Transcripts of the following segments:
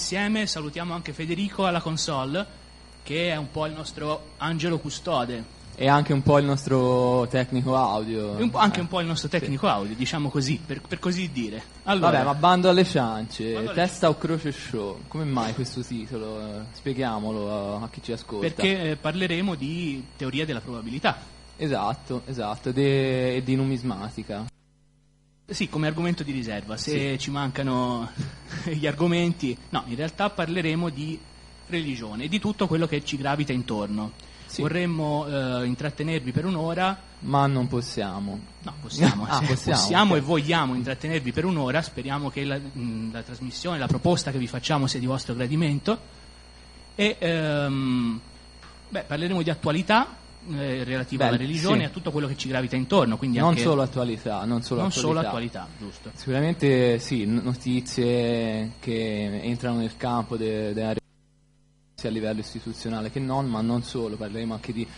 insieme. Salutiamo anche Federico alla console, che è un po' il nostro angelo custode. E anche un po' il nostro tecnico audio. Anche un po' il nostro tecnico audio, diciamo così, per così dire. Allora, vabbè, ma bando alle ciance, Testa o Croce Show. Come mai questo titolo? Spieghiamolo a chi ci ascolta. Perché parleremo di teoria della probabilità. Esatto, e di numismatica. Sì, come argomento di riserva. Se ci mancano gli argomenti... No, in realtà parleremo di religione e di tutto quello che ci gravita intorno. Sì. Vorremmo intrattenervi per un'ora, ma non possiamo. No, possiamo. Possiamo okay. E vogliamo intrattenervi per un'ora. Speriamo che la trasmissione, la proposta che vi facciamo sia di vostro gradimento. E parleremo di attualità relativa alla religione e a tutto quello che ci gravita intorno. Quindi non anche solo attualità, solo attualità, giusto. Sicuramente sì, notizie che entrano nel campo della religione, sia a livello istituzionale che non, ma non solo, parleremo anche di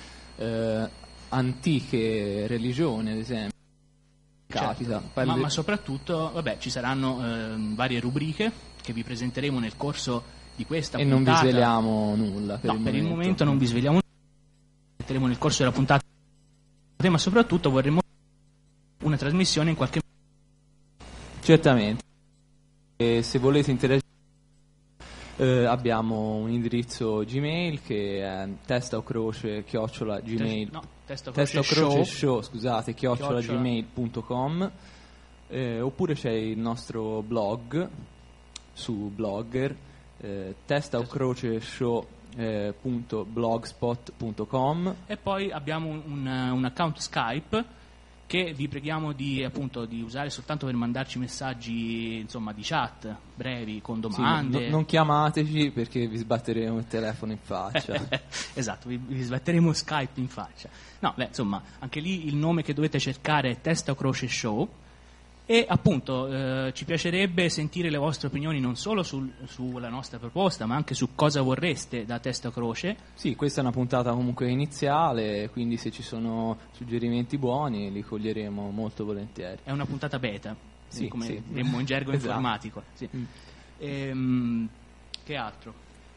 antiche religioni, ad esempio. Capita. Ma soprattutto, ci saranno varie rubriche che vi presenteremo nel corso di questa puntata. E non vi sveliamo nulla. Per il momento non vi sveliamo nulla, presenteremo nel corso della puntata, ma soprattutto vorremmo una trasmissione in qualche modo. Certamente. E se volete interagire, abbiamo un indirizzo Gmail che è testaocroce@gmail. @gmail.com, oppure c'è il nostro blog su Blogger, testaocroceshow.blogspot.com, e poi abbiamo un account Skype che vi preghiamo di usare soltanto per mandarci messaggi, insomma, di chat brevi con domande. Sì, non chiamateci perché vi sbatteremo il telefono in faccia. Esatto, vi sbatteremo Skype in faccia. No, insomma, anche lì il nome che dovete cercare è Testa o Croce Show. E appunto ci piacerebbe sentire le vostre opinioni non solo sulla nostra proposta, ma anche su cosa vorreste da Testa o Croce. Sì, questa è una puntata comunque iniziale, quindi se ci sono suggerimenti buoni li coglieremo molto volentieri. È una puntata beta, sì, come diremmo in gergo informatico. Sì. Che altro?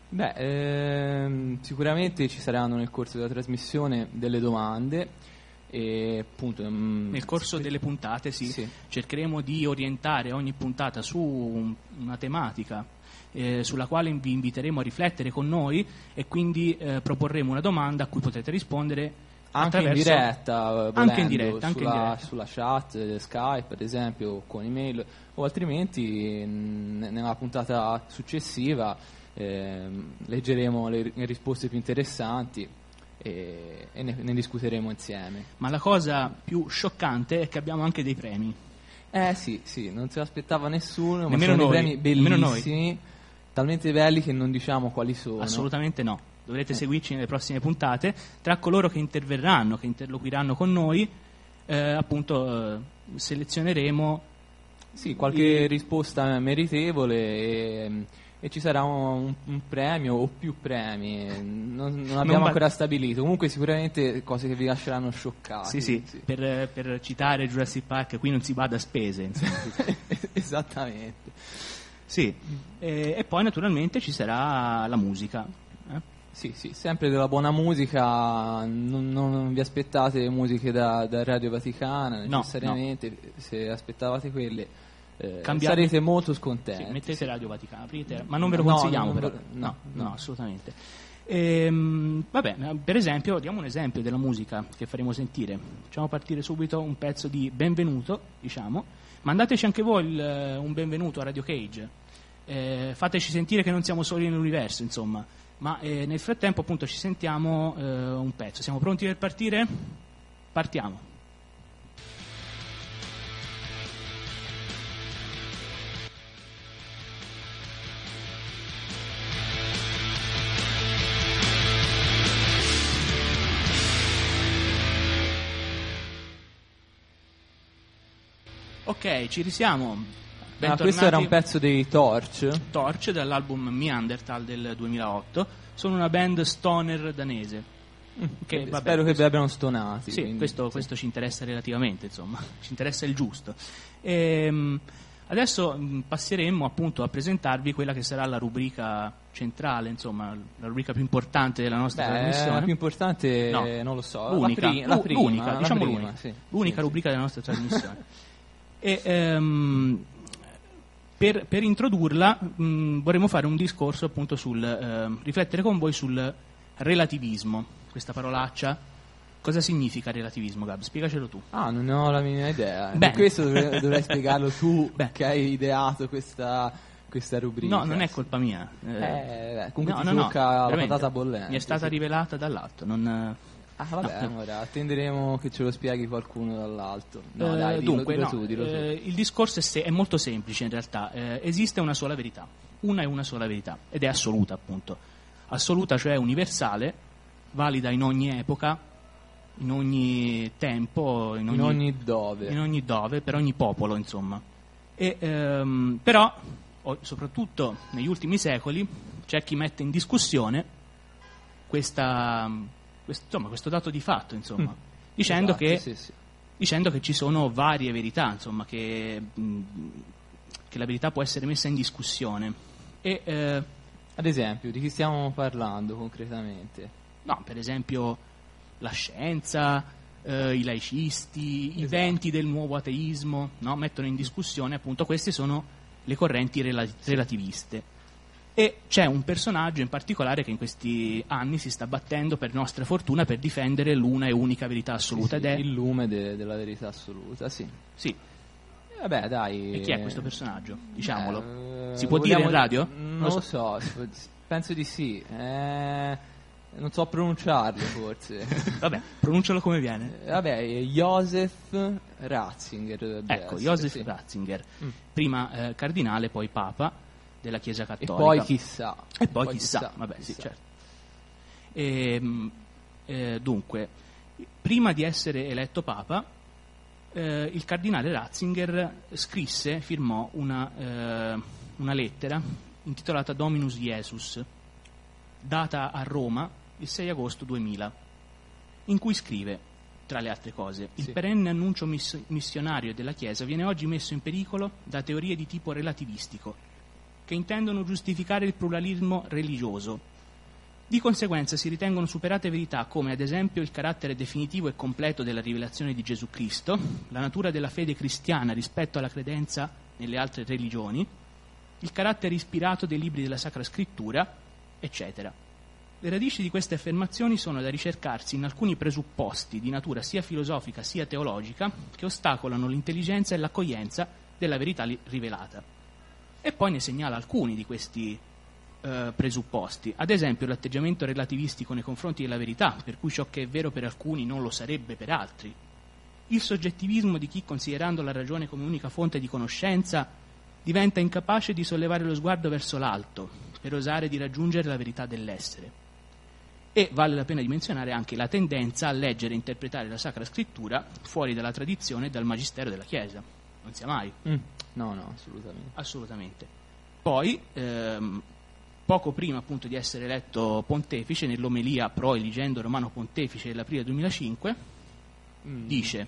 Sicuramente ci saranno nel corso della trasmissione delle domande. E appunto nel corso delle puntate cercheremo di orientare ogni puntata su una tematica sulla quale vi inviteremo a riflettere con noi, e quindi proporremo una domanda a cui potrete rispondere anche in diretta, sulla chat Skype ad esempio, con email, o altrimenti nella puntata successiva leggeremo le risposte più interessanti e ne discuteremo insieme. Ma la cosa più scioccante è che abbiamo anche dei premi. Sì, non se l'aspettava nessuno, nemmeno ma sono noi, dei premi bellissimi, talmente belli che non diciamo quali sono. Assolutamente no, dovrete seguirci nelle prossime puntate. Tra coloro che interverranno, che interloquiranno con noi, selezioneremo qualche risposta meritevole e ci sarà un premio o più premi, non abbiamo ancora stabilito, comunque sicuramente cose che vi lasceranno scioccati. Sì. Per citare Jurassic Park, qui non si bada a spese, insomma. Esattamente. Sì, e poi naturalmente ci sarà la musica. Sì, sempre della buona musica, non vi aspettate musiche da Radio Vaticana necessariamente, no. Se aspettavate quelle sarete molto scontenti. Sì, mettete Radio Vaticana, aprite, ma non ve lo consigliamo no, assolutamente. Per esempio, diamo un esempio della musica che faremo sentire. Facciamo partire subito un pezzo di benvenuto, mandateci anche voi un benvenuto a Radio Cage, fateci sentire che non siamo soli nell'universo, insomma. Ma nel frattempo appunto ci sentiamo un pezzo. Siamo pronti per partire? Partiamo. Ok, ci risiamo. Questo era un pezzo dei Torch dall'album Neanderthal del 2008. Sono una band stoner danese. Spero che vi abbiano stonati. Sì, questo ci interessa relativamente, insomma, ci interessa il giusto. Adesso passeremmo appunto a presentarvi quella che sarà la rubrica centrale, insomma, la rubrica più importante della nostra trasmissione. La più importante, no, non lo so, l'unica, l'unica, l'unica rubrica della nostra trasmissione. E, per introdurla vorremmo fare un discorso appunto riflettere con voi sul relativismo, questa parolaccia. Cosa significa relativismo, Gab? Spiegacelo tu. Non ne ho la minima idea. Per questo dovrai spiegarlo tu, che hai ideato questa rubrica. No, non è colpa mia. Comunque ti tocca la patata bollente. Mi è stata rivelata dall'alto. Allora attenderemo che ce lo spieghi qualcuno dall'alto. Dillo tu. Il discorso è molto semplice in realtà. Esiste una sola verità. Una sola verità. Ed è assoluta, appunto. Assoluta, cioè universale, valida in ogni epoca, in ogni tempo, in ogni dove, per ogni popolo, insomma. Però, soprattutto negli ultimi secoli, c'è chi mette in discussione questo dato di fatto, insomma, dicendo che ci sono varie verità, insomma, che la verità può essere messa in discussione. Ad esempio, di chi stiamo parlando concretamente? No, per esempio la scienza, i laicisti, i venti del nuovo ateismo, no? Mettono in discussione, appunto, queste sono le correnti relativiste. E c'è un personaggio in particolare che in questi anni si sta battendo, per nostra fortuna, per difendere l'una e unica verità assoluta. Ed è il lume della verità assoluta, sì. Vabbè, dai. E chi è questo personaggio? Diciamolo. Si può dire in radio? Non lo so, penso di sì. Non so pronunciarlo, forse. Vabbè, pronuncialo come viene. Joseph Ratzinger. Ecco, Joseph Ratzinger. Prima cardinale, poi papa della Chiesa Cattolica. E poi chissà. Vabbè, sì, certo. Dunque, prima di essere eletto papa, il cardinale Ratzinger firmò una lettera intitolata Dominus Iesus, data a Roma il 6 agosto 2000, in cui scrive, tra le altre cose: il perenne annuncio missionario della Chiesa viene oggi messo in pericolo da teorie di tipo relativistico, che intendono giustificare il pluralismo religioso. Di conseguenza si ritengono superate verità come, ad esempio, il carattere definitivo e completo della rivelazione di Gesù Cristo, la natura della fede cristiana rispetto alla credenza nelle altre religioni, il carattere ispirato dei libri della Sacra Scrittura, eccetera. Le radici di queste affermazioni sono da ricercarsi in alcuni presupposti di natura sia filosofica sia teologica che ostacolano l'intelligenza e l'accoglienza della verità rivelata. E poi ne segnala alcuni di questi presupposti, ad esempio l'atteggiamento relativistico nei confronti della verità, per cui ciò che è vero per alcuni non lo sarebbe per altri, il soggettivismo di chi, considerando la ragione come unica fonte di conoscenza, diventa incapace di sollevare lo sguardo verso l'alto per osare di raggiungere la verità dell'essere. E vale la pena di menzionare anche la tendenza a leggere e interpretare la Sacra Scrittura fuori dalla tradizione e dal magistero della Chiesa. Non sia mai. No, assolutamente. Poi, poco prima appunto di essere eletto pontefice, nell'omelia pro eligendo Romano Pontefice dell'aprile 2005, dice: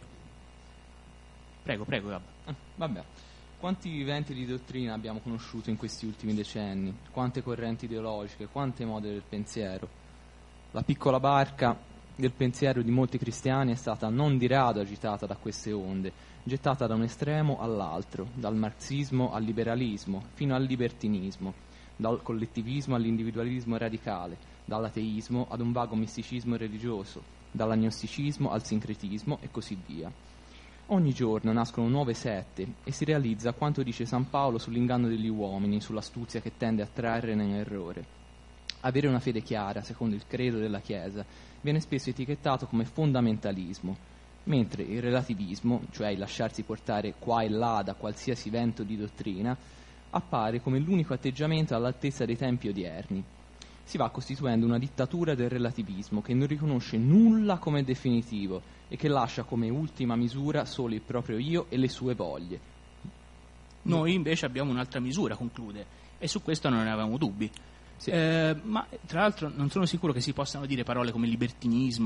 Prego, Gab. Vabbè. Quanti viventi di dottrina abbiamo conosciuto in questi ultimi decenni? Quante correnti ideologiche, quante mode del pensiero? La piccola barca del pensiero di molti cristiani è stata non di rado agitata da queste onde, gettata da un estremo all'altro, dal marxismo al liberalismo, fino al libertinismo, dal collettivismo all'individualismo radicale, dall'ateismo ad un vago misticismo religioso, dall'agnosticismo al sincretismo e così via. Ogni giorno nascono nuove sette e si realizza quanto dice San Paolo sull'inganno degli uomini, sull'astuzia che tende a trarre nell'errore. Avere una fede chiara, secondo il credo della Chiesa, viene spesso etichettato come fondamentalismo, mentre il relativismo, cioè il lasciarsi portare qua e là da qualsiasi vento di dottrina, appare come l'unico atteggiamento all'altezza dei tempi odierni. Si va costituendo una dittatura del relativismo che non riconosce nulla come definitivo e che lascia come ultima misura solo il proprio io e le sue voglie. Noi invece abbiamo un'altra misura, conclude, e su questo non ne avevamo dubbi. Sì. Ma tra l'altro non sono sicuro che si possano dire parole come libertinismo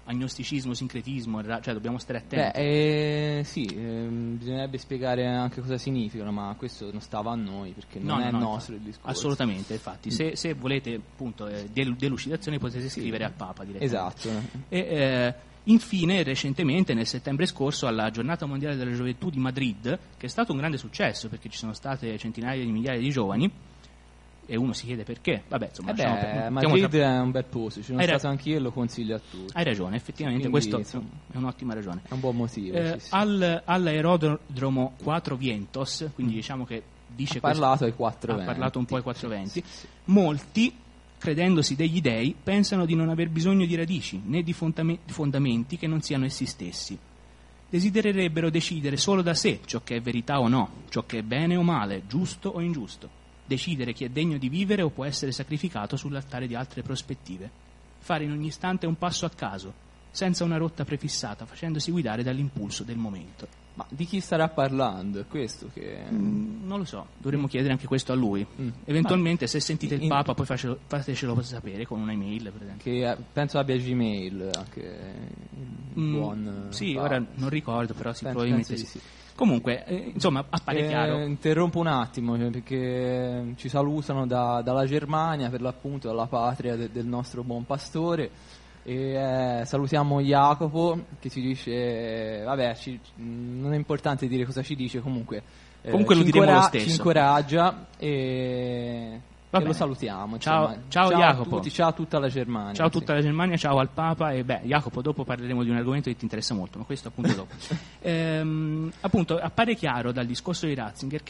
agnosticismo, sincretismo, cioè dobbiamo stare attenti. Sì, bisognerebbe spiegare anche cosa significano, ma questo non stava a noi, perché non è nostro il discorso. Assolutamente, infatti, se volete appunto delucidazioni potete scrivere al Papa direttamente. Esatto. Infine, recentemente, nel settembre scorso, alla Giornata Mondiale della Gioventù di Madrid, che è stato un grande successo perché ci sono state centinaia di migliaia di giovani, e uno si chiede perché. Vabbè, insomma, Madrid è un bel posto, ci sono stato anch'io e lo consiglio a tutti. Hai ragione, effettivamente. Quindi, questo è un'ottima ragione. È un buon motivo. Sì. All'aerodromo Quattro Vientos, quindi diciamo che dice ha parlato ai quattro venti. Ha parlato un po' ai quattro venti. Sì. Molti, credendosi degli dei, pensano di non aver bisogno di radici né di fondamenti che non siano essi stessi. Desidererebbero decidere solo da sé ciò che è verità o no, ciò che è bene o male, giusto o ingiusto. Decidere chi è degno di vivere o può essere sacrificato sull'altare di altre prospettive. Fare in ogni istante un passo a caso, senza una rotta prefissata, facendosi guidare dall'impulso del momento. Ma di chi starà parlando? È questo che... non lo so, dovremmo chiedere anche questo a lui. Eventualmente, se sentite il Papa, poi fatecelo sapere con un'email, per esempio. Che penso abbia Gmail, anche buon sì, Papa. Ora non ricordo, però probabilmente sì. Comunque, insomma, appare chiaro. Interrompo un attimo, perché ci salutano dalla Germania, per l'appunto, dalla patria del nostro buon pastore. E salutiamo Jacopo che ci dice non è importante dire cosa ci dice, comunque lo diremo lo stesso, ci incoraggia e lo salutiamo. Ciao Jacopo, a tutti, ciao a tutta la Germania. Ciao a tutta la Germania, ciao al Papa. E Jacopo, dopo parleremo di un argomento che ti interessa molto, ma questo appunto dopo. Appunto appare chiaro dai discorsi di Ratzinger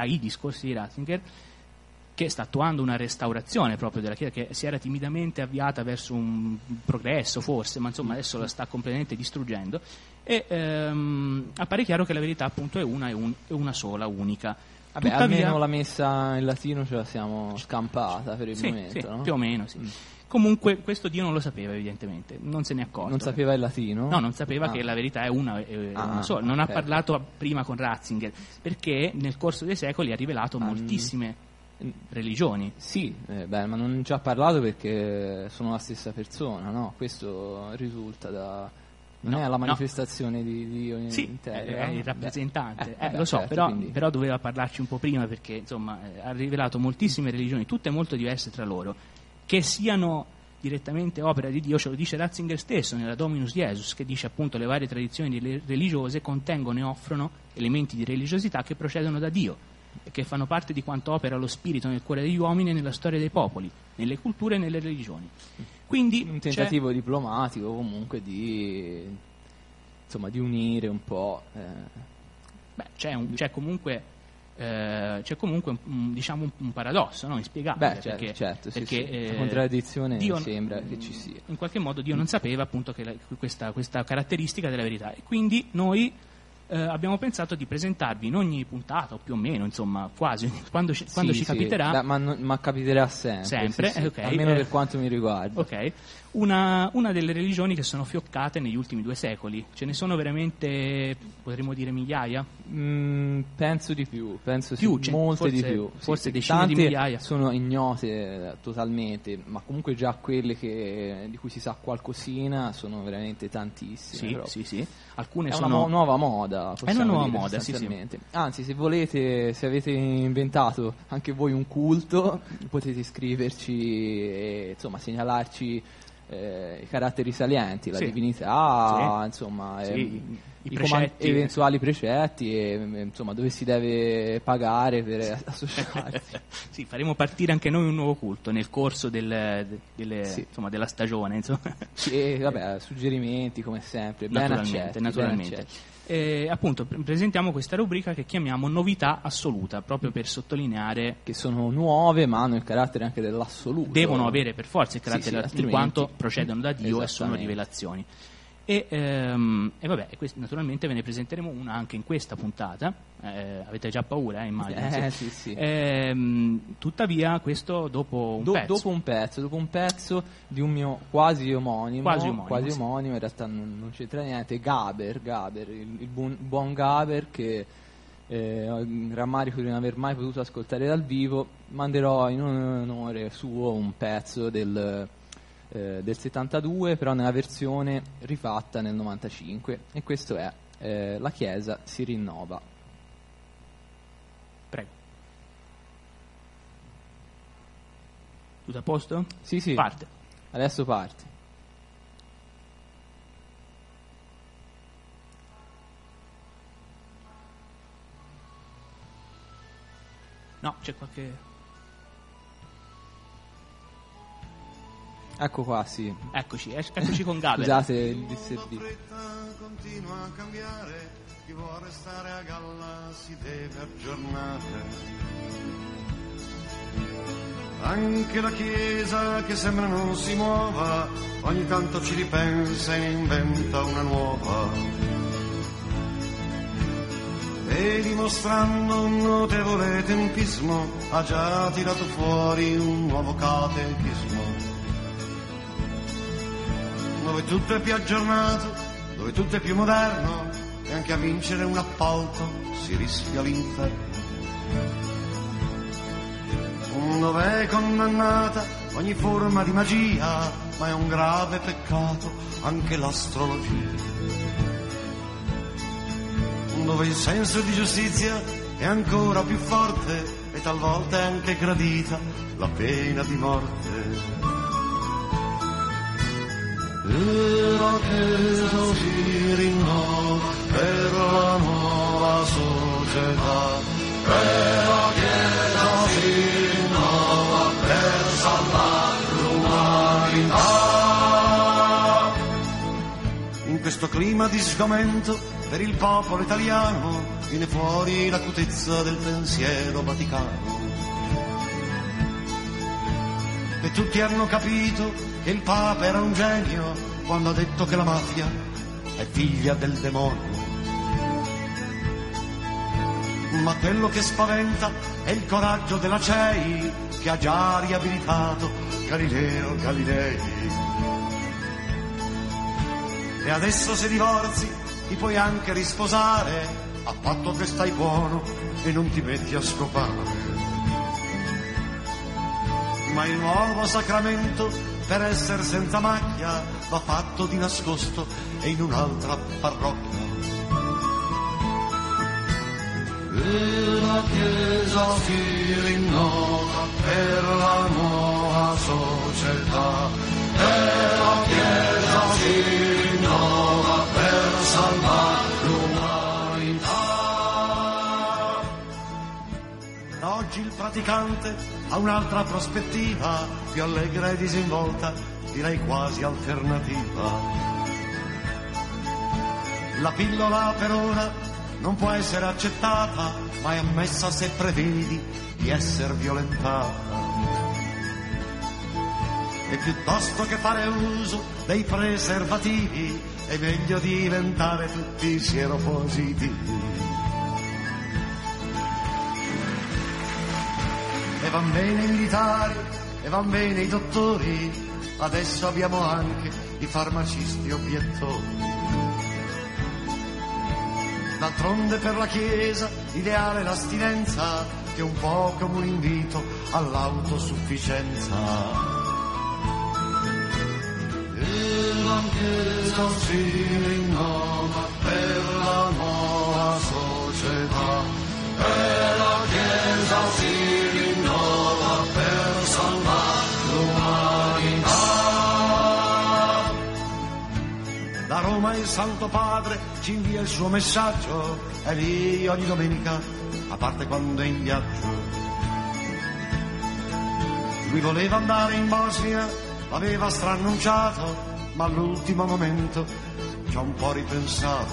che sta attuando una restaurazione proprio della Chiesa, che si era timidamente avviata verso un progresso forse, ma insomma adesso la sta completamente distruggendo, e appare chiaro che la verità appunto è una sola, unica. Tuttavia, almeno la messa in latino ce la siamo scampata per il momento, no? Più o meno, sì. Comunque questo Dio non lo sapeva, evidentemente, non se ne è accorto. Non sapeva il latino? No, non sapeva che la verità è una sola. Non ha parlato prima con Ratzinger, perché nel corso dei secoli ha rivelato moltissime religioni. Sì, ma non ci ha parlato perché sono la stessa persona, no? Questo risulta non è la manifestazione di Dio in terra. È il rappresentante, lo so, certo, però doveva parlarci un po' prima, perché insomma ha rivelato moltissime religioni, tutte molto diverse tra loro, che siano direttamente opera di Dio. Ce lo dice Ratzinger stesso nella Dominus Jesus, che dice appunto le varie tradizioni religiose contengono e offrono elementi di religiosità che procedono da Dio e che fanno parte di quanto opera lo spirito nel cuore degli uomini e nella storia dei popoli, nelle culture e nelle religioni. Quindi un tentativo diplomatico comunque di unire un po'. C'è comunque un paradosso, no? Inspiegabile, perché la contraddizione Dio sembra che ci sia. In qualche modo Dio non sapeva appunto che questa caratteristica della verità, e quindi noi abbiamo pensato di presentarvi in ogni puntata, o più o meno, insomma, quasi, quando ci capiterà. Ma capiterà sempre. Sì. Okay. Almeno per quanto mi riguarda. Ok. Una delle religioni che sono fioccate negli ultimi 2 secoli. Ce ne sono veramente, potremmo dire, migliaia? Penso di più. Molte di più. Forse decine di migliaia. Sono ignote totalmente, ma comunque già quelle di cui si sa qualcosina sono veramente tantissime. Sì. Alcune sono una nuova moda. È una nuova moda, sì. Anzi, se avete inventato anche voi un culto, potete iscriverci e insomma segnalarci i caratteri salienti, la divinità, insomma, i eventuali precetti e insomma dove si deve pagare per associarsi. Sì, faremo partire anche noi un nuovo culto nel corso della stagione, insomma. Suggerimenti come sempre, naturalmente. Appunto presentiamo questa rubrica che chiamiamo novità assoluta, proprio per sottolineare che sono nuove, ma hanno il carattere anche dell'assoluto. Devono avere per forza il carattere in quanto procedono da Dio e sono rivelazioni. E questo, naturalmente ve ne presenteremo una anche in questa puntata. Avete già paura, immagino. Sì. Tuttavia, questo dopo un pezzo di un mio quasi omonimo, in realtà non c'entra niente, Gaber, il buon Gaber, che rammarico di non aver mai potuto ascoltare dal vivo. Manderò in onore suo un pezzo del 72, però nella versione rifatta nel 95, e questo è La Chiesa si rinnova. Prego. Tutto a posto? Sì. Parte. Adesso parte. No, c'è qualche... Ecco qua, sì. Eccoci con Gaber. Scusate il disservito. Continua a cambiare, chi vuole restare a galla si deve aggiornare. Anche la Chiesa che sembra non si muova, ogni tanto ci ripensa e ne inventa una nuova. E dimostrando un notevole tempismo ha già tirato fuori un nuovo catechismo, dove tutto è più aggiornato, dove tutto è più moderno, e anche a vincere un appalto si rischia l'inferno. Dove è condannata ogni forma di magia, ma è un grave peccato anche l'astrologia. Dove il senso di giustizia è ancora più forte e talvolta è anche gradita la pena di morte. E la Chiesa si rinnova per la nuova società, e la Chiesa si rinnova per salvare l'umanità. In questo clima di sgomento per il popolo italiano viene fuori l'acutezza del pensiero vaticano. E tutti hanno capito che il Papa era un genio quando ha detto che la mafia è figlia del demonio. Ma quello che spaventa è il coraggio della CEI che ha già riabilitato Galileo Galilei. E adesso se divorzi ti puoi anche risposare, a patto che stai buono e non ti metti a scopare. Ma il nuovo sacramento, per essere senza macchia, va fatto di nascosto e in un'altra parrocchia. E la Chiesa si rinnova per la nuova società, e la Chiesa si rinnova per salvare l'umanità. Oggi il praticante ha un'altra prospettiva, più allegra e disinvolta, direi quasi alternativa. La pillola per ora non può essere accettata, ma è ammessa se prevedi di essere violentata. E piuttosto che fare uso dei preservativi è meglio diventare tutti sieropositivi. E van bene i militari, e van bene i dottori, adesso abbiamo anche i farmacisti obiettori. D'altronde per la Chiesa l'ideale è l'astinenza, che è un po' come un invito all'autosufficienza. E la Chiesa si rinnova per la nuova società, e la Chiesa si rinnova per salvare l'umanità. Da Roma il Santo Padre ci invia il suo messaggio, è lì ogni domenica, a parte quando è in viaggio. Lui voleva andare in Bosnia, l'aveva strannunciato, ma all'ultimo momento ci ha un po' ripensato.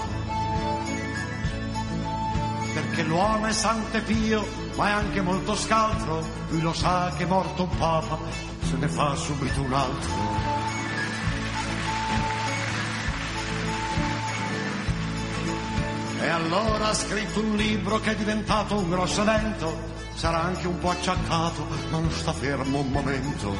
Perché l'uomo è santo e pio, ma è anche molto scaltro, lui lo sa che morto un papa se ne fa subito un altro. E allora ha scritto un libro che è diventato un grosso evento, sarà anche un po' acciaccato, ma non sta fermo un momento.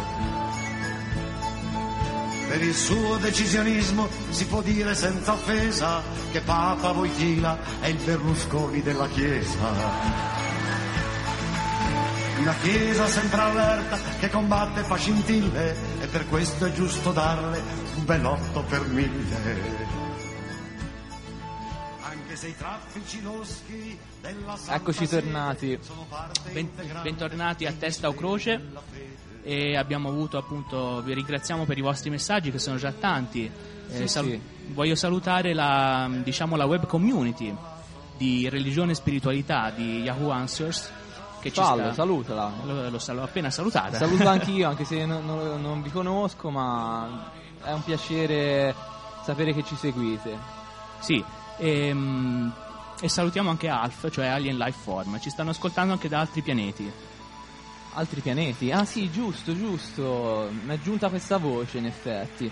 Per il suo decisionismo si può dire senza offesa che Papa Wojtyla è il Berlusconi della Chiesa. una chiesa sempre allerta che combatte fa scintille e per questo è giusto darle un bel 8 per 1000. Anche se i traffici loschi della Santa Eccoci Sede tornati. sono parte integrante Bentornati a Testa o Croce, e abbiamo avuto appunto, vi ringraziamo per i vostri messaggi che sono già tanti. Sì. Voglio salutare la web community di religione e spiritualità di Yahoo Answers che ci sta. Salutala. L'ho appena salutata. Saluto anch'io, anche se non vi conosco, ma è un piacere sapere che ci seguite. Sì, e salutiamo anche Alf, cioè Alien Life Form. Ci stanno ascoltando anche da altri pianeti. Altri pianeti? Ah sì, giusto. Mi è giunta questa voce in effetti.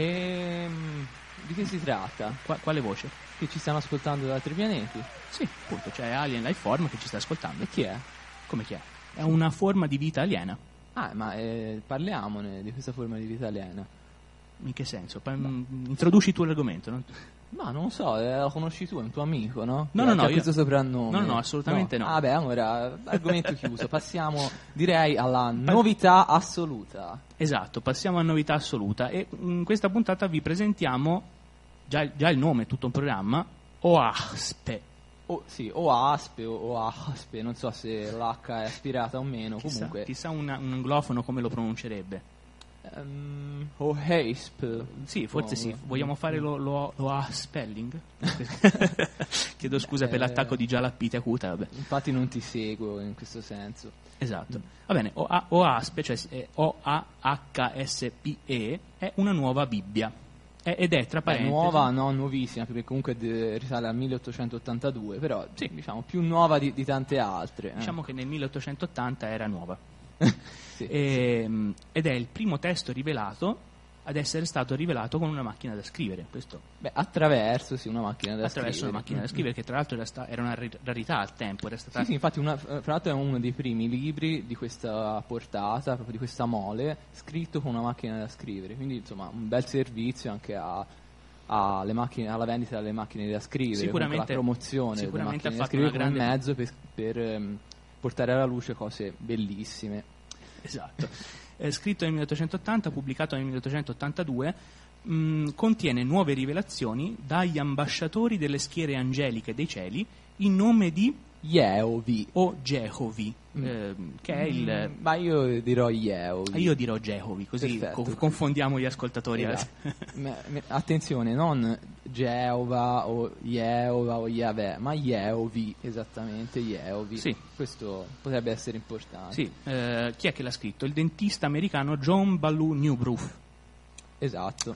Di che si tratta? Quale voce? Che ci stanno ascoltando da altri pianeti? Sì, appunto, c'è Alien Life Form che ci sta ascoltando. E chi è? Come chi è? È una forma di vita aliena. Ma parliamone di questa forma di vita aliena. In che senso? Introduci tu l'argomento, no? Ma non lo so, lo conosci tu, è un tuo amico, no? No, Che ha io... questo soprannome. No, assolutamente no. Vabbè, allora, argomento chiuso. Passiamo, direi, alla novità assoluta. Esatto, passiamo a novità assoluta. E in questa puntata vi presentiamo, già il nome, tutto un programma, OASPE. OASPE o ASPE, non so se l'H è aspirata o meno, comunque. Chissà un anglofono come lo pronuncerebbe. OASPE. Sì, forse sì. Vogliamo fare lo A spelling? Chiedo scusa per l'attacco di Gialappite acuta. Vabbè. Infatti non ti seguo in questo senso. Esatto. Va bene, OASPE, cioè OAHSPE, è una nuova Bibbia. Ed è, tra parentesi... nuova, no, nuovissima, perché comunque risale al 1882, però sì, diciamo più nuova di tante altre. Diciamo che nel 1880 era nuova. Sì. Ed è il primo testo rivelato ad essere stato rivelato con una macchina da scrivere. Questo attraverso una macchina da attraverso scrivere. una macchina da scrivere, che tra l'altro era una rarità al tempo. Era stata... Sì, infatti fra l'altro è uno dei primi libri di questa portata, proprio di questa mole, scritto con una macchina da scrivere, quindi insomma un bel servizio anche alle macchine, alla vendita delle macchine da scrivere, sicuramente la promozione delle macchine da scrivere come mezzo per portare alla luce cose bellissime. Esatto. Scritto nel 1880, pubblicato nel 1882, contiene nuove rivelazioni dagli ambasciatori delle schiere angeliche dei cieli in nome di Jehovi o Jehovi, che è il... Ma io dirò Jehovi. Io dirò Jehovi, così confondiamo gli ascoltatori. Esatto. Attenzione, non Geova o Jehova o Yahweh, ma Jehovi, esattamente Jehovi. Sì. Questo potrebbe essere importante. Sì. Chi è che l'ha scritto? Il dentista americano John Ballou Newbrough. Esatto.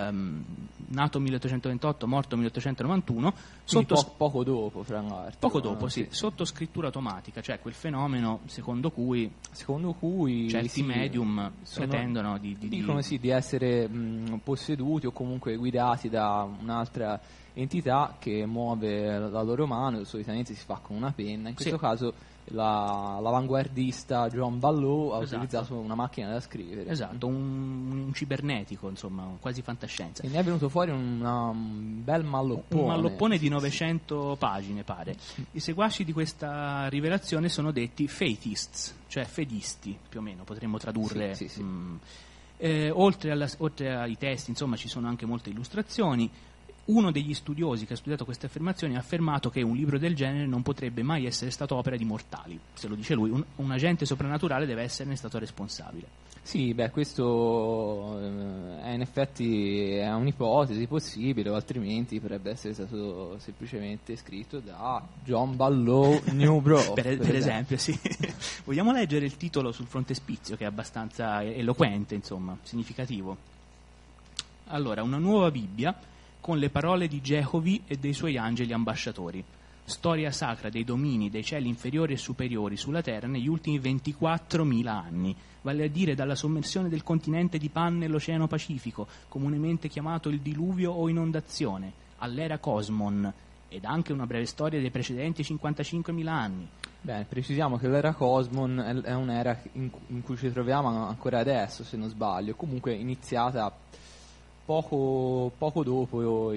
Nato 1828, morto 1891. Poco dopo, fra l'altro. Poco dopo, sì. Sotto scrittura automatica, cioè quel fenomeno secondo cui certi medium pretendono dicono di essere posseduti o comunque guidati da un'altra entità che muove la loro mano, solitamente si fa con una penna. In questo caso l'avanguardista John Ballou ha utilizzato una macchina da scrivere. Esatto, un cibernetico, insomma, quasi fantascienza. E ne è venuto fuori un bel malloppone. Un malloppone di 900 pagine, pare. I seguaci di questa rivelazione sono detti faithists, cioè fedisti, più o meno, potremmo tradurre. Sì. Oltre ai testi, insomma, ci sono anche molte illustrazioni. Uno degli studiosi che ha studiato queste affermazioni ha affermato che un libro del genere non potrebbe mai essere stato opera di mortali. Se lo dice lui, un agente soprannaturale deve esserne stato responsabile. Sì, questo è in effetti è un'ipotesi possibile, o altrimenti potrebbe essere stato semplicemente scritto da John Ballou Newbrough. per esempio, sì. Vogliamo leggere il titolo sul frontespizio, che è abbastanza eloquente, insomma, significativo. Allora, una nuova Bibbia con le parole di Jehovi e dei suoi angeli ambasciatori. Storia sacra dei domini dei cieli inferiori e superiori sulla terra negli ultimi 24.000 anni, vale a dire dalla sommersione del continente di Pan nell'Oceano Pacifico, comunemente chiamato il diluvio o inondazione, all'era Cosmon, ed anche una breve storia dei precedenti 55.000 anni. Bene, precisiamo che l'era Cosmon è un'era in cui ci troviamo ancora adesso, se non sbaglio, comunque iniziata poco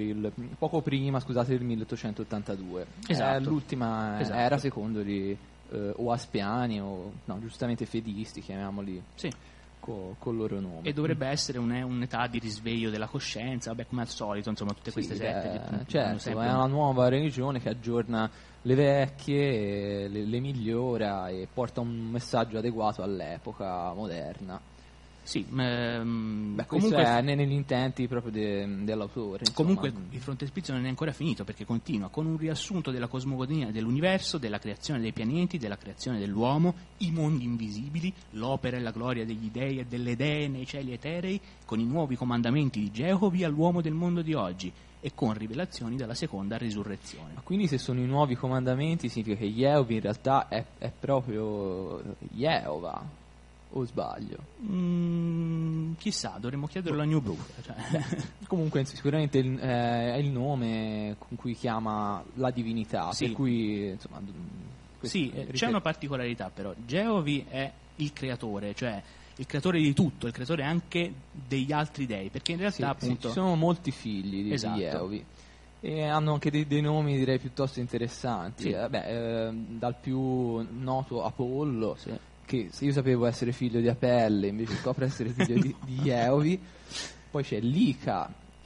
prima, scusate, del 1882. Esatto. È l'ultima era secondo o aspiani o no, giustamente fedisti, chiamiamoli Sì. col loro nome. E dovrebbe essere un'età di risveglio della coscienza, vabbè, come al solito, insomma, tutte queste sette che hanno certo, sempre è una nuova religione che aggiorna le vecchie, le migliora e porta un messaggio adeguato all'epoca moderna. Sì, Comunque comunque è negli intenti proprio dell'autore. Insomma. Comunque il frontespizio non è ancora finito, perché continua con un riassunto della cosmogonia dell'universo, della creazione dei pianeti, della creazione dell'uomo, i mondi invisibili, l'opera e la gloria degli dei e delle dee nei cieli eterei, con i nuovi comandamenti di Geovi all'uomo del mondo di oggi e con rivelazioni della seconda risurrezione. Ma quindi se sono i nuovi comandamenti significa che Yehovah in realtà è proprio Jehovah, o sbaglio? Chissà, dovremmo chiederlo a New Proof. Comunque sicuramente è il nome con cui chiama la divinità, Sì. per cui insomma, Sì, c'è una particolarità però. Geovi è il creatore, cioè il creatore di tutto, il creatore anche degli altri dei, perché in realtà appunto ci sono molti figli di Esatto. Yehovah e hanno anche dei nomi direi piuttosto interessanti. Sì. Dal più noto Apollo, Sì. che se io sapevo essere figlio di Apelle invece scopre essere figlio di Yehovah. Poi c'è Lica,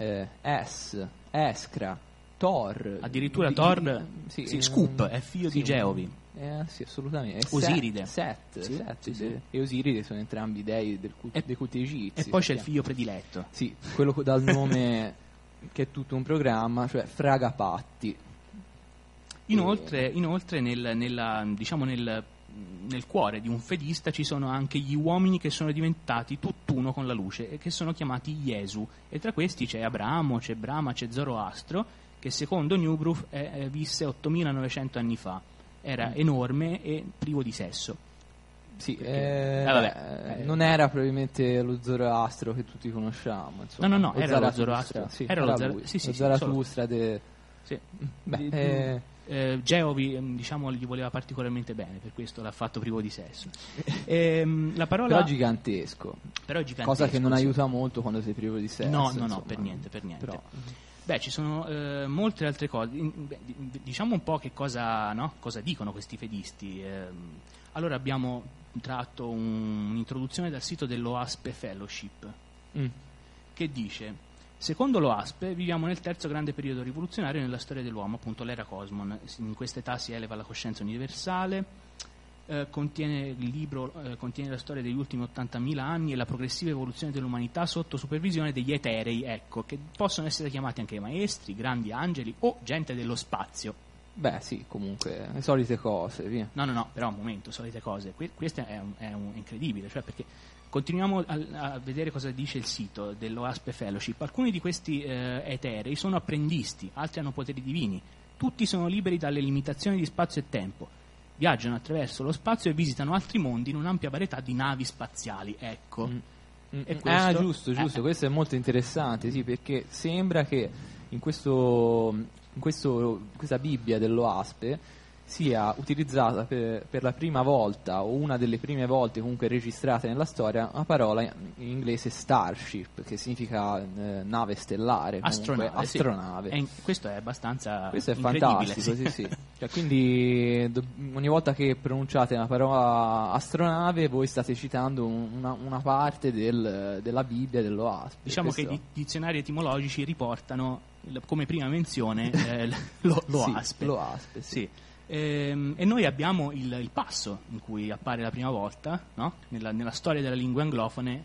Escra, Thor, addirittura Thor, Scoop è figlio di Geovi. Sì, assolutamente. Osiride. Set, Sì, sì, sì. e Osiride sono entrambi dei dei culti egizi. E poi c'è il figlio prediletto. Sì, quello dal nome che è tutto un programma, cioè Fragapatti. Inoltre nel cuore di un fedista ci sono anche gli uomini che sono diventati tutt'uno con la luce e che sono chiamati Jesu, e tra questi c'è Abramo, c'è Brahma, c'è Zoroastro, che secondo Newbrough visse 8900 anni fa, era enorme e privo di sesso. Sì, vabbè. non era probabilmente lo Zoroastro che tutti conosciamo, insomma. No, O era lo Zoroastro. sì, Era era lo lui, sì, sì, lo sì, Zarathustra Sì. Geovi gli voleva particolarmente bene, per questo l'ha fatto privo di sesso. La parola però gigantesco, cosa che non aiuta molto quando sei privo di sesso. No, insomma. per niente. Però, Beh, ci sono molte altre cose. Diciamo un po' che cosa dicono questi fedisti. Allora abbiamo tratto un'introduzione dal sito dell'OASP Fellowship che dice: secondo l'OASP viviamo nel terzo grande periodo rivoluzionario nella storia dell'uomo, appunto l'era Cosmon. In questa età si eleva la coscienza universale. Il libro contiene la storia degli ultimi 80.000 anni e la progressiva evoluzione dell'umanità sotto supervisione degli eterei, che possono essere chiamati anche maestri, grandi angeli o gente dello spazio. beh sì, comunque le solite cose, via. No, però un momento, solite cose. Questo è incredibile, cioè, perché continuiamo a vedere cosa dice il sito dell'OASP Fellowship. Alcuni di questi eterei sono apprendisti, altri hanno poteri divini, tutti sono liberi dalle limitazioni di spazio e tempo, viaggiano attraverso lo spazio e visitano altri mondi in un'ampia varietà di navi spaziali, ecco. E questo, giusto, questo è molto interessante, sì, perché sembra che in questa Bibbia dell'OASP sia utilizzata per la prima volta, o una delle prime volte comunque registrate nella storia, una parola in inglese starship, che significa nave stellare, comunque, astronave. Sì. Questo è abbastanza questo è incredibile, fantastico, sì. Cioè, quindi ogni volta che pronunciate la parola astronave voi state citando una parte della Bibbia dell'OASP. Diciamo che i dizionari etimologici riportano come prima menzione l'OASP. Sì, l'OASP, sì. E noi abbiamo il passo in cui appare la prima volta, no? nella storia della lingua anglofone,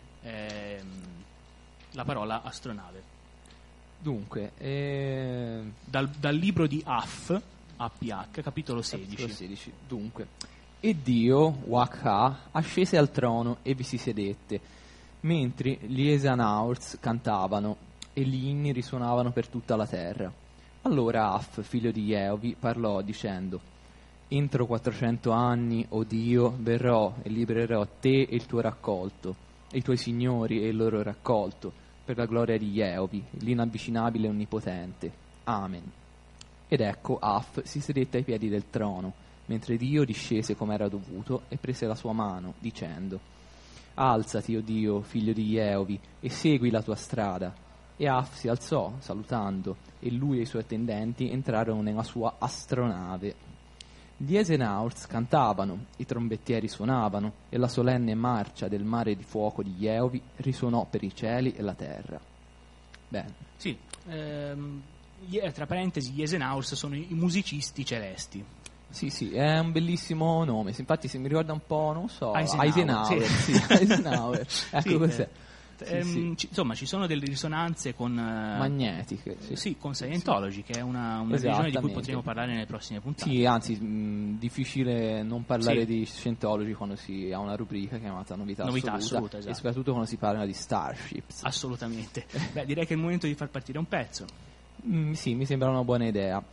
la parola astronave. Dunque, dal libro di APH, capitolo 16. Dunque, e Dio, Waka, ascese al trono e vi si sedette, mentre gli Esanaurs cantavano e gli inni risuonavano per tutta la terra. Allora Af, figlio di Jehovah, parlò dicendo: entro 400 anni, o Dio, verrò e libererò te e il tuo raccolto, e i tuoi signori e il loro raccolto, per la gloria di Jehovah, l'inavvicinabile e onnipotente. Amen. Ed ecco Af si sedette ai piedi del trono, mentre Dio discese come era dovuto e prese la sua mano, dicendo: alzati, o Dio, figlio di Jehovah, e segui la tua strada. E Af si alzò, salutando, e lui e i suoi attendenti entrarono nella sua astronave. Gli Eisenhours cantavano, i trombettieri suonavano e la solenne marcia del mare di fuoco di Jeovi risuonò per i cieli e la terra. Bene. Sì, tra parentesi, gli Eisenhours sono i musicisti celesti. Sì, è un bellissimo nome. Infatti, se mi ricorda un po', non so, Eisenhower. Sì. Eisenhower. Ecco Sì, cos'è. Insomma, ci sono delle risonanze con magnetiche. Sì, con Scientology, che è una religione di cui potremo parlare nelle prossime puntate. Sì, anzi, difficile non parlare di Scientology quando si ha una rubrica chiamata Novità Assoluta, esatto. E soprattutto quando si parla di Starships. Assolutamente. Beh, direi che è il momento di far partire un pezzo. Sì, mi sembra una buona idea.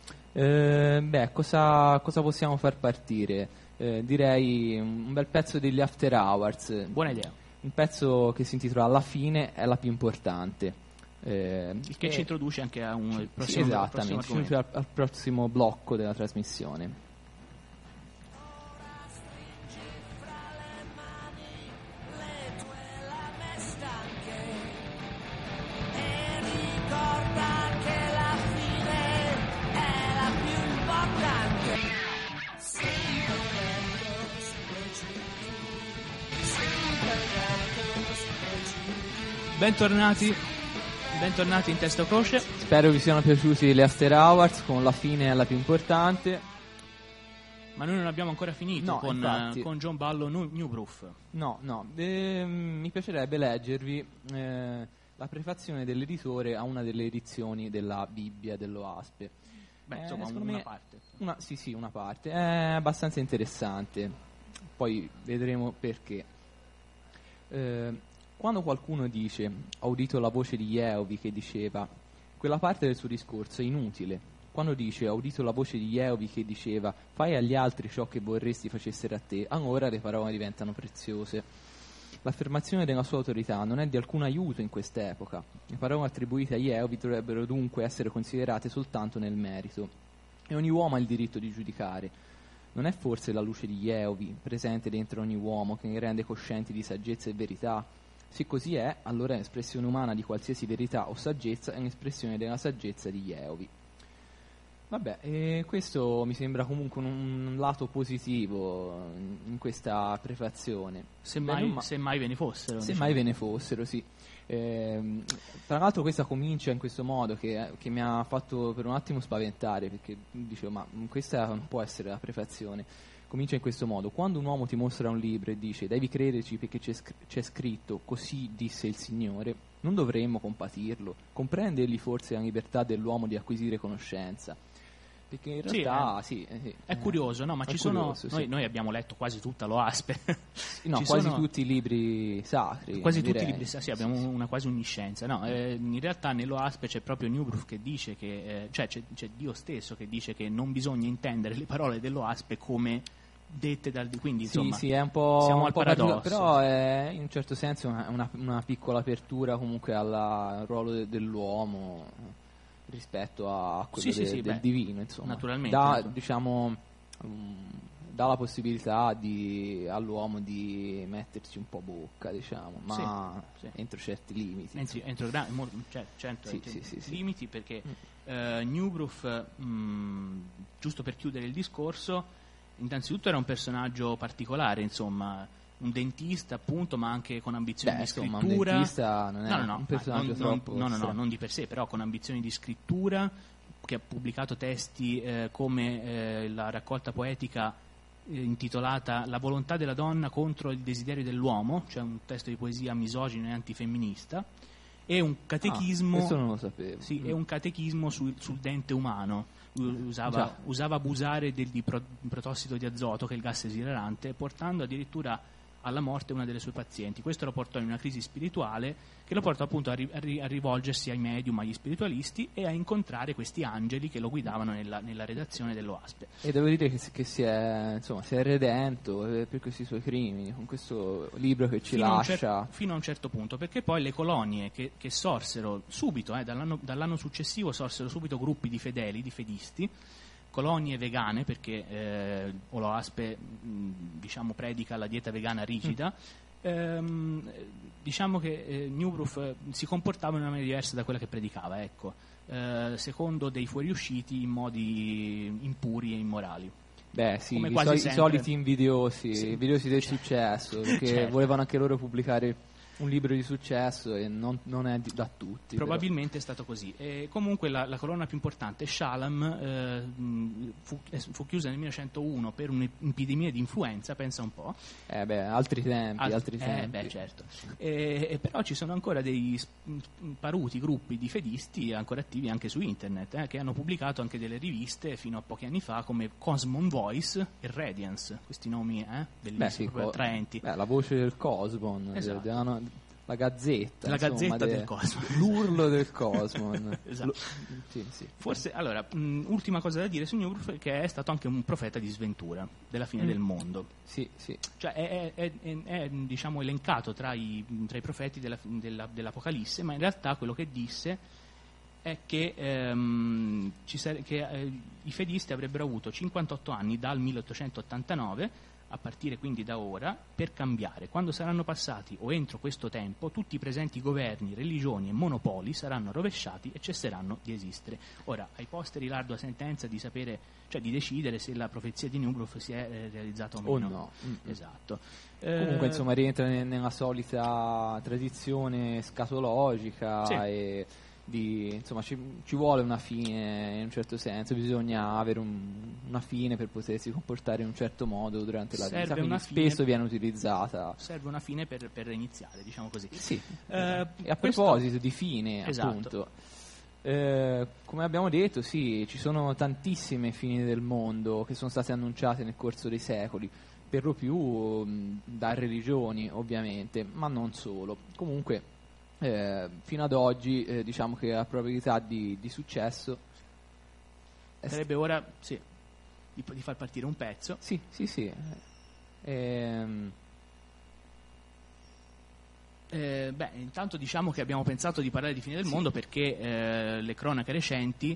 Cosa possiamo far partire? Direi un bel pezzo degli After Hours. Buona idea. Un pezzo che si intitola Alla fine è la più importante. Il che ci introduce anche a il prossimo, esattamente, prossimo ci introduce al prossimo blocco della trasmissione. Bentornati in Testa o Croce. Spero vi siano piaciuti le After Hours con La fine è la più importante. Ma noi non abbiamo ancora finito con John Ballo Newbrough. No, mi piacerebbe leggervi la prefazione dell'editore a una delle edizioni della Bibbia dell'OASPE. Beh, insomma, una parte. Una parte. È abbastanza interessante. Poi vedremo perché. Quando qualcuno dice ho udito la voce di Jehovi che diceva, quella parte del suo discorso è inutile. Quando dice ho udito la voce di Jehovi che diceva fai agli altri ciò che vorresti facessero a te, allora le parole diventano preziose. L'affermazione della sua autorità non è di alcun aiuto in quest'epoca. Le parole attribuite a Jehovi dovrebbero dunque essere considerate soltanto nel merito. E ogni uomo ha il diritto di giudicare. Non è forse la luce di Jehovi, presente dentro ogni uomo, che ne rende coscienti di saggezza e verità? Se così è, allora l'espressione umana di qualsiasi verità o saggezza è un'espressione della saggezza di Jehovi. Vabbè, questo mi sembra comunque un lato positivo in questa prefazione. Se mai ve ne fossero. Se mai ve ne fossero, sì. Tra l'altro questa comincia in questo modo che mi ha fatto per un attimo spaventare, perché dicevo, ma questa non può essere la prefazione. Comincia in questo modo: quando un uomo ti mostra un libro e dice devi crederci perché c'è scritto così disse il Signore, non dovremmo compatirlo. Comprende egli forse la libertà dell'uomo di acquisire conoscenza? Perché in realtà è curioso, no? Ma ci sono. Noi abbiamo letto quasi tutta l'OASPE. No, quasi tutti i libri sacri. Quasi tutti i libri sacri, abbiamo quasi ogniscienza. No, in realtà nell'OASPE c'è proprio Newbrough che dice che c'è Dio stesso che dice che non bisogna intendere le parole dell'OASPE come dette dal quindi insomma è un po' siamo al paradosso, però è in un certo senso una piccola apertura comunque al ruolo dell'uomo rispetto a quello del divino, insomma. Naturalmente. Dà la possibilità all'uomo di metterci un po' bocca, diciamo, ma entro certi limiti. Entro limiti, perché Newbrough, giusto per chiudere il discorso, innanzitutto era un personaggio particolare, insomma, un dentista appunto, ma anche con ambizioni di scrittura. Un dentista non è un personaggio troppo non di per sé, però con ambizioni di scrittura, che ha pubblicato testi come la raccolta poetica intitolata La volontà della donna contro il desiderio dell'uomo, cioè un testo di poesia misogino e antifemminista, e un catechismo. Questo non lo sapevo. Sì, è un catechismo sul dente umano. Usava abusare di protossido di azoto, che è il gas esilarante, portando addirittura alla morte una delle sue pazienti. Questo lo portò in una crisi spirituale che lo portò appunto a rivolgersi ai medium, agli spiritualisti, e a incontrare questi angeli che lo guidavano nella redazione dell'OASPE. E devo dire che si è redento per questi suoi crimini, con questo libro che ci lascia. Fino a un certo punto, perché poi le colonie che sorsero subito, dall'anno successivo sorsero subito gruppi di fedeli, di fedisti, colonie vegane, perché l'OASPE predica la dieta vegana rigida. Diciamo che Newbrough si comportava in una maniera diversa da quella che predicava, ecco, secondo dei fuoriusciti in modi impuri e immorali. Beh sì, come i quasi sempre. soliti invidiosi, Sì. invidiosi del successo, perché Certo. volevano anche loro pubblicare un libro di successo e non è da tutti. Probabilmente è stato così. E comunque la colonna più importante, Shalom, fu chiusa nel 1901 per un'epidemia di influenza, pensa un po'. Altri tempi. Certo. Però ci sono ancora dei paruti gruppi di fedisti ancora attivi anche su internet, che hanno pubblicato anche delle riviste fino a pochi anni fa come Cosmon Voice e Radiance, questi nomi bellissimi, proprio attraenti. La voce del Cosmon, Esatto. la gazzetta, La gazzetta del Cosmon. L'urlo del Cosmon. Esatto. Sì. Forse, allora, ultima cosa da dire su Newbrough è che è stato anche un profeta di sventura della fine del mondo. Sì. Cioè è diciamo elencato tra i profeti dell'Apocalisse, ma in realtà quello che disse è che i fedisti avrebbero avuto 58 anni dal 1889, a partire quindi da ora, per cambiare. Quando saranno passati o entro questo tempo, tutti i presenti governi, religioni e monopoli saranno rovesciati e cesseranno di esistere. Ora, ai posteri l'ardua sentenza di sapere, cioè di decidere se la profezia di Newbrough si è realizzata o meno. O no. Esatto. Comunque insomma rientra nella solita tradizione scatologica. Sì. E insomma ci vuole una fine, in un certo senso bisogna avere una fine per potersi comportare in un certo modo durante la vita, quindi spesso viene utilizzata. Serve una fine per iniziare, diciamo così. Sì. E a proposito di fine, esatto. appunto, come abbiamo detto, sì, ci sono tantissime fini del mondo che sono state annunciate nel corso dei secoli, per lo più da religioni ovviamente, ma non solo. Comunque fino ad oggi diciamo che la probabilità di successo sarebbe ora di far partire un pezzo. Sì. Intanto diciamo che abbiamo pensato di parlare di fine del mondo perché le cronache recenti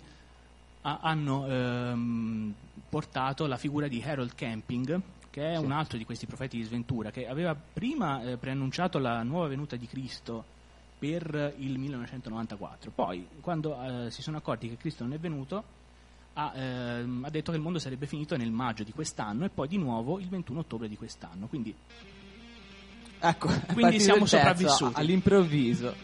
hanno portato la figura di Harold Camping, che è un altro di questi profeti di sventura, che aveva prima preannunciato la nuova venuta di Cristo per il 1994. Poi, quando si sono accorti che Cristo non è venuto, ha detto che il mondo sarebbe finito nel maggio di quest'anno e poi di nuovo il 21 ottobre di quest'anno. Quindi siamo sopravvissuti all'improvviso.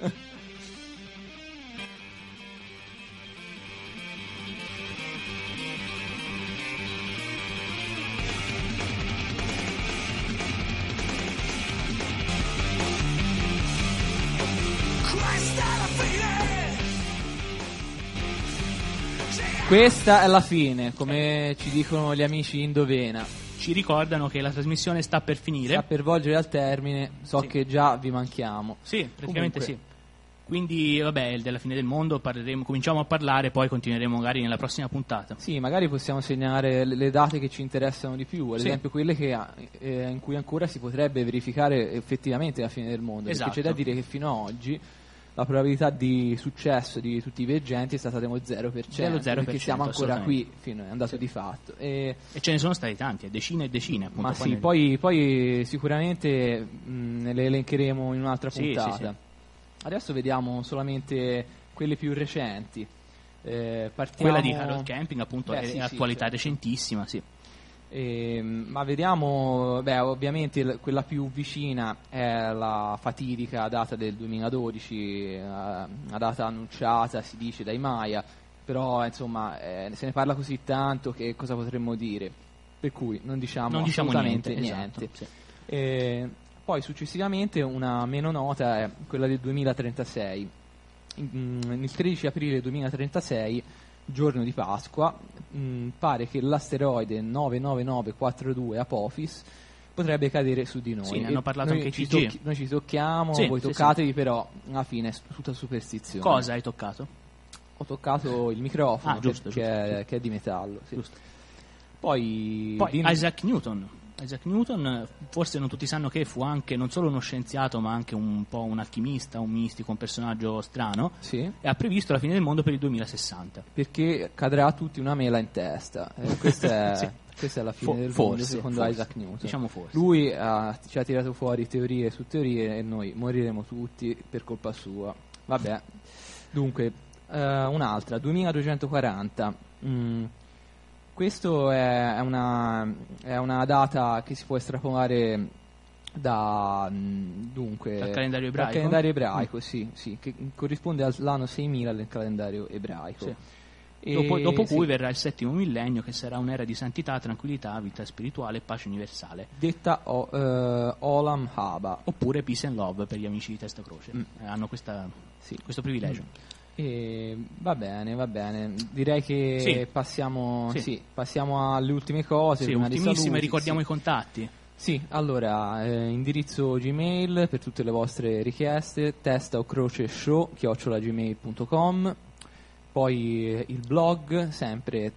Questa è la fine, come ci dicono gli amici Indovena. Ci ricordano che la trasmissione sta per finire. Sta per volgere al termine, che già vi manchiamo. Sì, praticamente sì. Quindi, della fine del mondo cominciamo a parlare, poi continueremo magari nella prossima puntata. Sì, magari possiamo segnare le date che ci interessano di più, ad esempio quelle in cui ancora si potrebbe verificare effettivamente la fine del mondo. Esatto. Perché c'è da dire che fino ad oggi la probabilità di successo di tutti i viaggianti è stata dello 0%, perché siamo ancora qui, fino è andato di fatto. E ce ne sono stati tanti, decine e decine. Appunto, ma sì, poi sicuramente le elencheremo in un'altra puntata. Sì. Adesso vediamo solamente quelle più recenti. Quella di Harold Camping, appunto, è attualità recentissima, sì. Ma vediamo, ovviamente quella più vicina è la fatidica data del 2012, una data annunciata, si dice, dai Maya, però insomma se ne parla così tanto che cosa potremmo dire? Per cui non diciamo assolutamente niente. Esatto, sì. Poi successivamente una meno nota è quella del 2036. Il 13 aprile 2036, giorno di Pasqua, pare che l'asteroide 99942 Apophis potrebbe cadere su di noi. Sì, ne hanno parlato anche i TG. Noi ci tocchiamo, voi toccatevi, però alla fine è tutta superstizione. Cosa hai toccato? Ho toccato il microfono, giusto. Che è di metallo. Sì. Giusto. Poi Isaac Newton, forse non tutti sanno che fu anche non solo uno scienziato ma anche un po' un alchimista, un mistico, un personaggio strano, e ha previsto la fine del mondo per il 2060. Perché cadrà a tutti una mela in testa. Questa è la fine del mondo secondo Isaac Newton. Diciamo forse. Lui ci ha tirato fuori teorie su teorie e noi moriremo tutti per colpa sua. Vabbè, dunque, un'altra, 2240. Questo è una data che si può estrapolare dal calendario ebraico. Dal calendario ebraico, sì, che corrisponde all'anno 6000 del calendario ebraico. Sì. Dopo cui verrà il 7° millennio, che sarà un'era di santità, tranquillità, vita spirituale e pace universale. Detta Olam Haba. Oppure Peace and Love per gli amici di Testa Croce. Hanno questo privilegio. Va bene. Direi che passiamo alle ultime cose. Sì, ultimissime, ricordiamo i contatti. Sì, allora, indirizzo Gmail per tutte le vostre richieste, testaocroceshow@gmail.com. Poi il blog, sempre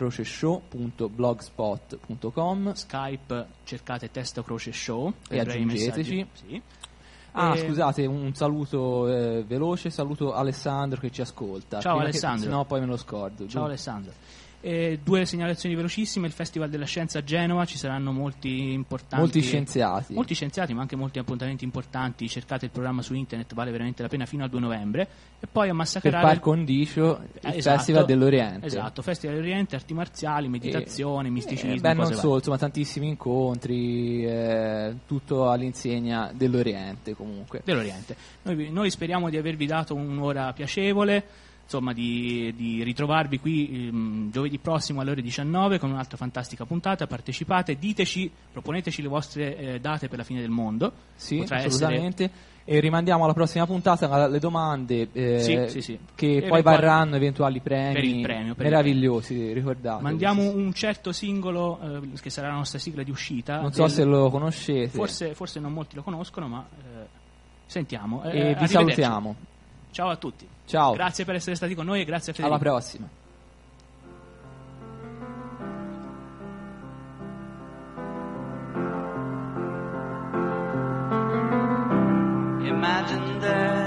testaocroceshow.blogspot.com. Skype, cercate Testa Croce Show e aggiungeteci. Sì. Scusate, un saluto veloce, saluto Alessandro che ci ascolta. Ciao Alessandro. No, poi me lo scordo. Ciao Alessandro. 2 segnalazioni velocissime: il Festival della Scienza a Genova, ci saranno molti scienziati, ma anche molti appuntamenti importanti. Cercate il programma su internet, vale veramente la pena, fino al 2 novembre. E poi a Massa Carrara, per par condicio, il Festival dell'Oriente. Esatto, Festival dell'Oriente, arti marziali, meditazione, misticismo, non solo, insomma, tantissimi incontri, tutto all'insegna dell'Oriente comunque. Dell'Oriente. Noi speriamo di avervi dato un'ora piacevole, insomma, di ritrovarvi qui giovedì prossimo alle ore 19 con un'altra fantastica puntata. Partecipate, proponeteci le vostre date per la fine del mondo. Sì, assolutamente. E rimandiamo alla prossima puntata le domande che poi varranno eventuali premi per il premio meravigliosi, ricordate. Mandiamo un certo singolo che sarà la nostra sigla di uscita. Non so se lo conoscete. Forse non molti lo conoscono, ma sentiamo. E vi salutiamo. Ciao a tutti. Ciao. Grazie per essere stati con noi e grazie a Federico. Alla prossima. Imagine that